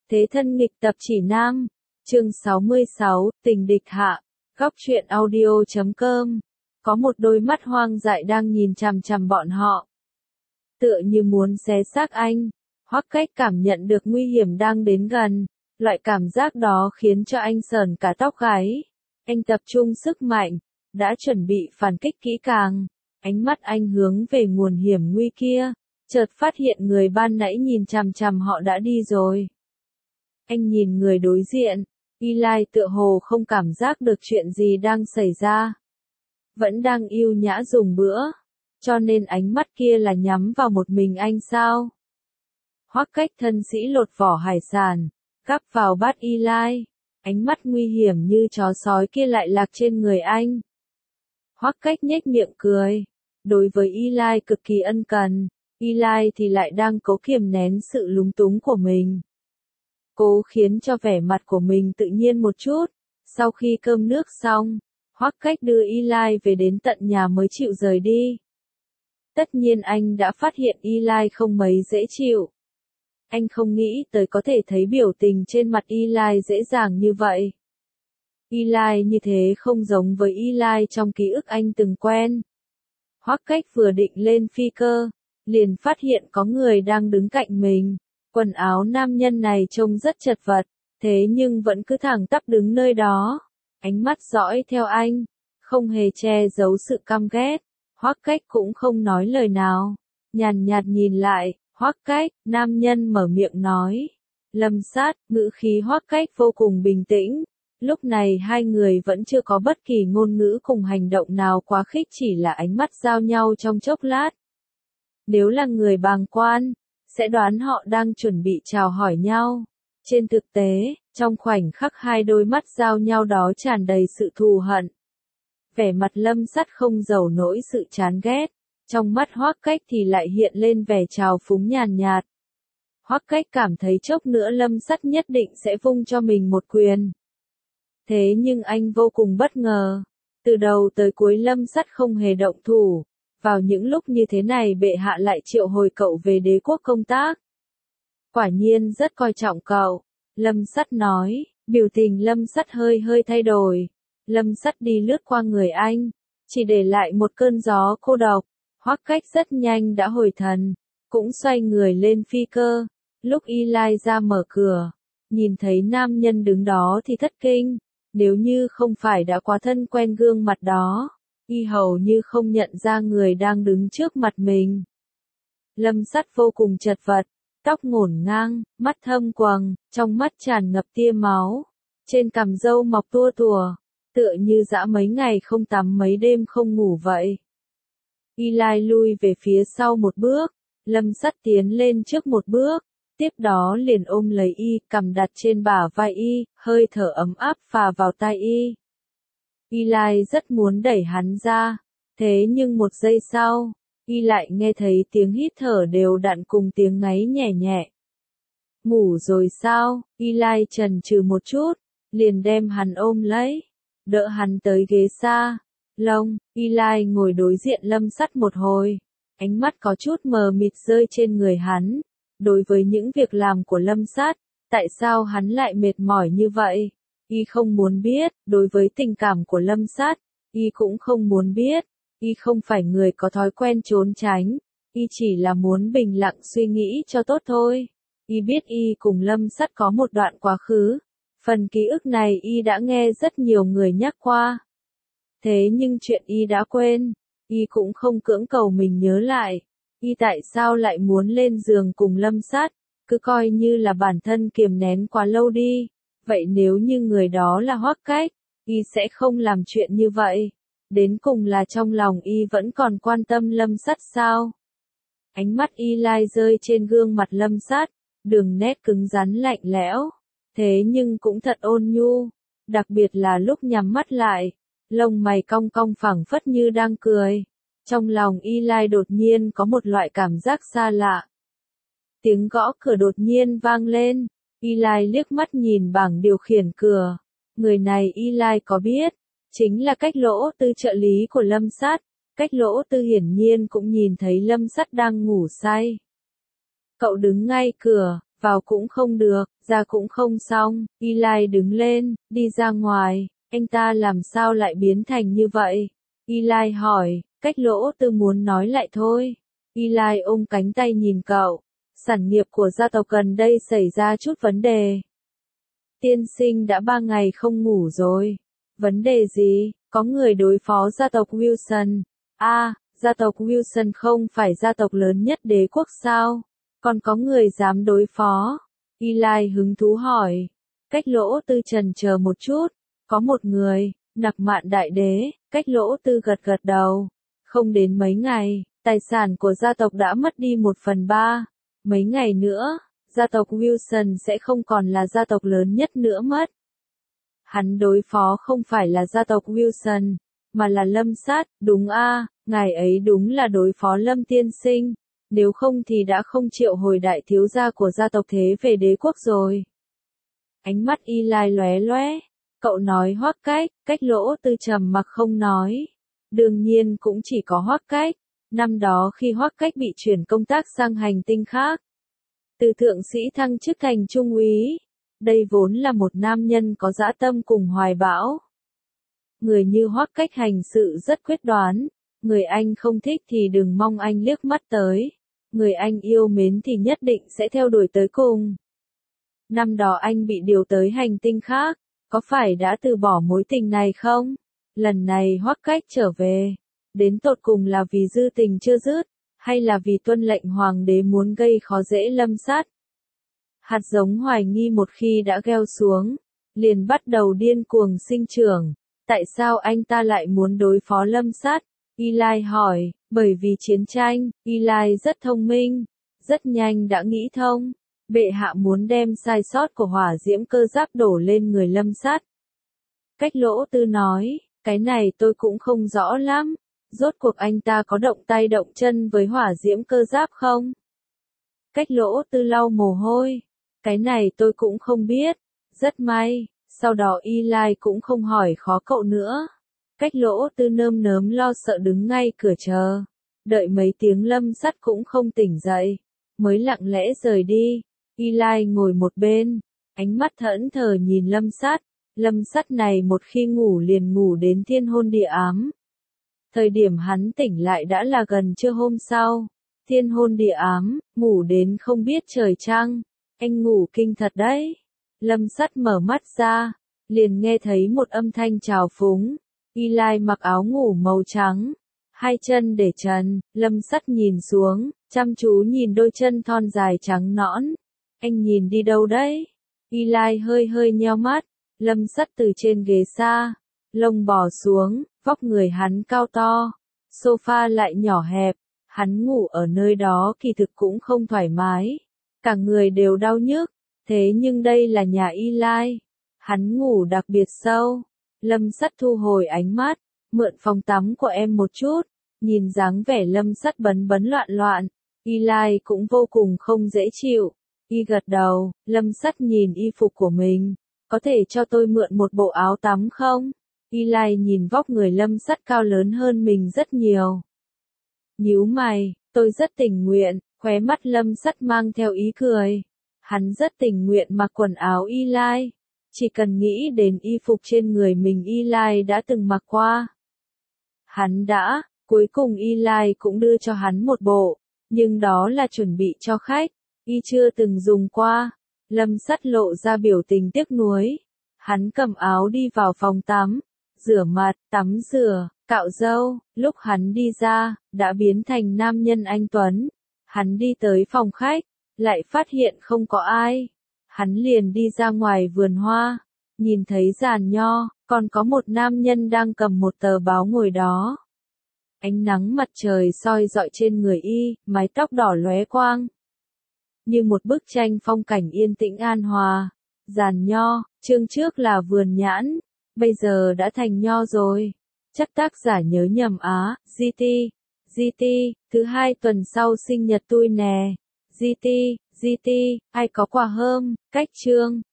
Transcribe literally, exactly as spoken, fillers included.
Thế thân nghịch tập chỉ nam, chương sáu mươi sáu, tình địch hạ, góc truyện audio chấm com. Có một đôi mắt hoang dại đang nhìn chằm chằm bọn họ. Tựa như muốn xé xác anh, Hoắc Cách cảm nhận được nguy hiểm đang đến gần, loại cảm giác đó khiến cho anh sởn cả tóc gáy. Anh tập trung sức mạnh, đã chuẩn bị phản kích kỹ càng, ánh mắt anh hướng về nguồn hiểm nguy kia, chợt phát hiện người ban nãy nhìn chằm chằm họ đã đi rồi. Anh nhìn người đối diện, Eli tựa hồ không cảm giác được chuyện gì đang xảy ra. Vẫn đang yêu nhã dùng bữa, cho nên ánh mắt kia là nhắm vào một mình anh sao? Hoắc Cách thân sĩ lột vỏ hải sản, gắp vào bát Eli, ánh mắt nguy hiểm như chó sói kia lại lạc trên người anh. Hoắc Cách nhếch miệng cười, đối với Eli cực kỳ ân cần, Eli thì lại đang cố kiềm nén sự lúng túng của mình. Cố khiến cho vẻ mặt của mình tự nhiên một chút, sau khi cơm nước xong, Hoắc Cách đưa Eli về đến tận nhà mới chịu rời đi. Tất nhiên anh đã phát hiện Eli không mấy dễ chịu. Anh không nghĩ tới có thể thấy biểu tình trên mặt Eli dễ dàng như vậy. Eli như thế không giống với Eli trong ký ức anh từng quen. Hoắc Cách vừa định lên phi cơ, liền phát hiện có người đang đứng cạnh mình. Quần áo nam nhân này trông rất chật vật, thế nhưng vẫn cứ thẳng tắp đứng nơi đó. Ánh mắt dõi theo anh, không hề che giấu sự căm ghét. Hoắc Cách cũng không nói lời nào, nhàn nhạt nhìn lại. Hoắc Cách, nam nhân mở miệng nói. Lâm Sát, ngữ khí Hoắc Cách vô cùng bình tĩnh. Lúc này hai người vẫn chưa có bất kỳ ngôn ngữ cùng hành động nào quá khích, chỉ là ánh mắt giao nhau trong chốc lát. Nếu là người bàng quan, sẽ đoán họ đang chuẩn bị chào hỏi nhau. Trên thực tế, trong khoảnh khắc hai đôi mắt giao nhau đó tràn đầy sự thù hận. Vẻ mặt Lâm Sắt không giấu nổi sự chán ghét, trong mắt Hoắc Cách thì lại hiện lên vẻ trào phúng nhàn nhạt. Hoắc Cách cảm thấy chốc nữa Lâm Sắt nhất định sẽ vung cho mình một quyền. Thế nhưng anh vô cùng bất ngờ, từ đầu tới cuối Lâm Sắt không hề động thủ. Vào những lúc như thế này bệ hạ lại triệu hồi cậu về đế quốc công tác. Quả nhiên rất coi trọng cậu, Lâm Sắt nói, biểu tình Lâm Sắt hơi hơi thay đổi. Lâm Sắt đi lướt qua người anh, chỉ để lại một cơn gió cô độc. Hoắc Cách rất nhanh đã hồi thần, cũng xoay người lên phi cơ. Lúc Eli ra mở cửa, nhìn thấy nam nhân đứng đó thì thất kinh, nếu như không phải đã quá thân quen gương mặt đó, y hầu như không nhận ra người đang đứng trước mặt mình. Lâm Sắt vô cùng chật vật, tóc ngổn ngang, mắt thâm quầng, trong mắt tràn ngập tia máu, trên cằm râu mọc tua tùa, tựa như dã mấy ngày không tắm mấy đêm không ngủ vậy. Eli lui về phía sau một bước, Lâm Sắt tiến lên trước một bước, tiếp đó liền ôm lấy y, cằm đặt trên bả vai y, hơi thở ấm áp phả vào tai y. Eli rất muốn đẩy hắn ra, thế nhưng một giây sau, y lại nghe thấy tiếng hít thở đều đặn cùng tiếng ngáy nhẹ nhẹ. Ngủ rồi sao? Eli chần chừ một chút, liền đem hắn ôm lấy, đỡ hắn tới ghế xa. Lông, Eli ngồi đối diện Lâm Sắt một hồi, ánh mắt có chút mờ mịt rơi trên người hắn. Đối với những việc làm của Lâm Sắt, tại sao hắn lại mệt mỏi như vậy? Y không muốn biết, đối với tình cảm của Lâm Sắt, Y cũng không muốn biết, Y không phải người có thói quen trốn tránh, Y chỉ là muốn bình lặng suy nghĩ cho tốt thôi. Y biết Y cùng Lâm Sắt có một đoạn quá khứ, phần ký ức này Y đã nghe rất nhiều người nhắc qua. Thế nhưng chuyện Y đã quên, Y cũng không cưỡng cầu mình nhớ lại, Y tại sao lại muốn lên giường cùng Lâm Sắt, cứ coi như là bản thân kiềm nén quá lâu đi. Vậy nếu như người đó là Hoắc Cách, Y sẽ không làm chuyện như vậy. Đến cùng là trong lòng Y vẫn còn quan tâm Lâm Sắt sao? Ánh mắt Eli rơi trên gương mặt Lâm Sắt, đường nét cứng rắn lạnh lẽo, thế nhưng cũng thật ôn nhu, đặc biệt là lúc nhắm mắt lại, lông mày cong cong phẳng phất như đang cười. Trong lòng Eli đột nhiên có một loại cảm giác xa lạ. Tiếng gõ cửa đột nhiên vang lên. Eli liếc mắt nhìn bảng điều khiển cửa. Người này Eli có biết, chính là Cách Lỗ Tư trợ lý của Lâm Sắt. Cách Lỗ Tư hiển nhiên cũng nhìn thấy Lâm Sắt đang ngủ say. Cậu đứng ngay cửa, vào cũng không được, ra cũng không xong. Eli đứng lên, đi ra ngoài, anh ta làm sao lại biến thành như vậy? Eli hỏi, Cách Lỗ Tư muốn nói lại thôi. Eli ôm cánh tay nhìn cậu, sản nghiệp của gia tộc gần đây xảy ra chút vấn đề. Tiên sinh đã ba ngày không ngủ rồi. Vấn đề gì? Có người đối phó gia tộc Wilson. À, gia tộc Wilson không phải gia tộc lớn nhất đế quốc sao? Còn có người dám đối phó? Eli hứng thú hỏi. Cách Lỗ Tư chần chờ một chút. Có một người, Nặc Mạn Đại Đế. Cách Lỗ Tư gật gật đầu. Không đến mấy ngày, tài sản của gia tộc đã mất đi một phần ba. Mấy ngày nữa, gia tộc Wilson sẽ không còn là gia tộc lớn nhất nữa mất. Hắn đối phó không phải là gia tộc Wilson, mà là Lâm Sát, đúng a, ngài ấy đúng là đối phó Lâm tiên sinh, nếu không thì đã không triệu hồi đại thiếu gia của gia tộc thế về đế quốc rồi. Ánh mắt Eli lóe lóe, cậu nói Hoắc Cách, Cách Lỗ Tư trầm mặc không nói. Đương nhiên cũng chỉ có Hoắc Cách, năm đó khi Hoắc Cách bị chuyển công tác sang hành tinh khác, từ thượng sĩ thăng chức thành trung úy. Đây vốn là một nam nhân có dã tâm cùng hoài bão. Người như Hoắc Cách hành sự rất quyết đoán, người anh không thích thì đừng mong anh liếc mắt tới, người anh yêu mến thì nhất định sẽ theo đuổi tới cùng. Năm đó anh bị điều tới hành tinh khác, có phải đã từ bỏ mối tình này không? Lần này Hoắc Cách trở về, đến tột cùng là vì dư tình chưa dứt, hay là vì tuân lệnh hoàng đế muốn gây khó dễ Lâm Sát? Hạt giống hoài nghi một khi đã gieo xuống, liền bắt đầu điên cuồng sinh trưởng. Tại sao anh ta lại muốn đối phó Lâm Sát? Eli hỏi, bởi vì chiến tranh. Eli rất thông minh, rất nhanh đã nghĩ thông. Bệ hạ muốn đem sai sót của hỏa diễm cơ giáp đổ lên người Lâm Sát. Cách Lỗ Tư nói, cái này tôi cũng không rõ lắm. Rốt cuộc anh ta có động tay động chân với hỏa diễm cơ giáp không? Cách Lỗ Tư lau mồ hôi. Cái này tôi cũng không biết. Rất may, sau đó Eli cũng không hỏi khó cậu nữa. Cách Lỗ Tư nơm nớm lo sợ đứng ngay cửa chờ. Đợi mấy tiếng Lâm Sát cũng không tỉnh dậy, mới lặng lẽ rời đi. Eli ngồi một bên, ánh mắt thẫn thờ nhìn Lâm Sát. Lâm Sát này một khi ngủ liền ngủ đến thiên hôn địa ám. Thời điểm hắn tỉnh lại đã là gần trưa hôm sau. Thiên hôn địa ám, ngủ đến không biết trời trăng. Anh ngủ kinh thật đấy. Lâm Sát mở mắt ra, liền nghe thấy một âm thanh trào phúng. Eli mặc áo ngủ màu trắng, hai chân để trần. Lâm Sát nhìn xuống, chăm chú nhìn đôi chân thon dài trắng nõn. Anh nhìn đi đâu đấy? Eli hơi hơi nheo mắt. Lâm Sát từ trên ghế xa, lông bò xuống, vóc người hắn cao to, sofa lại nhỏ hẹp, hắn ngủ ở nơi đó kỳ thực cũng không thoải mái, cả người đều đau nhức, thế nhưng đây là nhà Eli, hắn ngủ đặc biệt sâu. Lâm Sát thu hồi ánh mắt, mượn phòng tắm của em một chút, nhìn dáng vẻ Lâm Sát bấn bấn loạn loạn, Eli cũng vô cùng không dễ chịu. Y gật đầu, Lâm Sát nhìn y phục của mình. Có thể cho tôi mượn một bộ áo tắm không? Eli nhìn vóc người Lâm Sát cao lớn hơn mình rất nhiều. Nhíu mày, tôi rất tình nguyện, khóe mắt Lâm Sát mang theo ý cười. Hắn rất tình nguyện mặc quần áo Eli. Chỉ cần nghĩ đến y phục trên người mình Eli đã từng mặc qua. Hắn đã, cuối cùng Eli cũng đưa cho hắn một bộ, nhưng đó là chuẩn bị cho khách, y chưa từng dùng qua. Lâm Sát lộ ra biểu tình tiếc nuối. Hắn cầm áo đi vào phòng tắm, rửa mặt, tắm rửa, cạo râu. Lúc hắn đi ra, đã biến thành nam nhân anh tuấn. Hắn đi tới phòng khách, lại phát hiện không có ai. Hắn liền đi ra ngoài vườn hoa, nhìn thấy giàn nho, còn có một nam nhân đang cầm một tờ báo ngồi đó. Ánh nắng mặt trời soi rọi trên người y, mái tóc đỏ lóe quang. Như một bức tranh phong cảnh yên tĩnh an hòa. Giàn nho, chương trước là vườn nhãn, bây giờ đã thành nho rồi. Chắc tác giả nhớ nhầm á, giê tê, giê tê, thứ hai tuần sau sinh nhật tôi nè. giê tê, giê tê, ai có quà hơm, cách chương.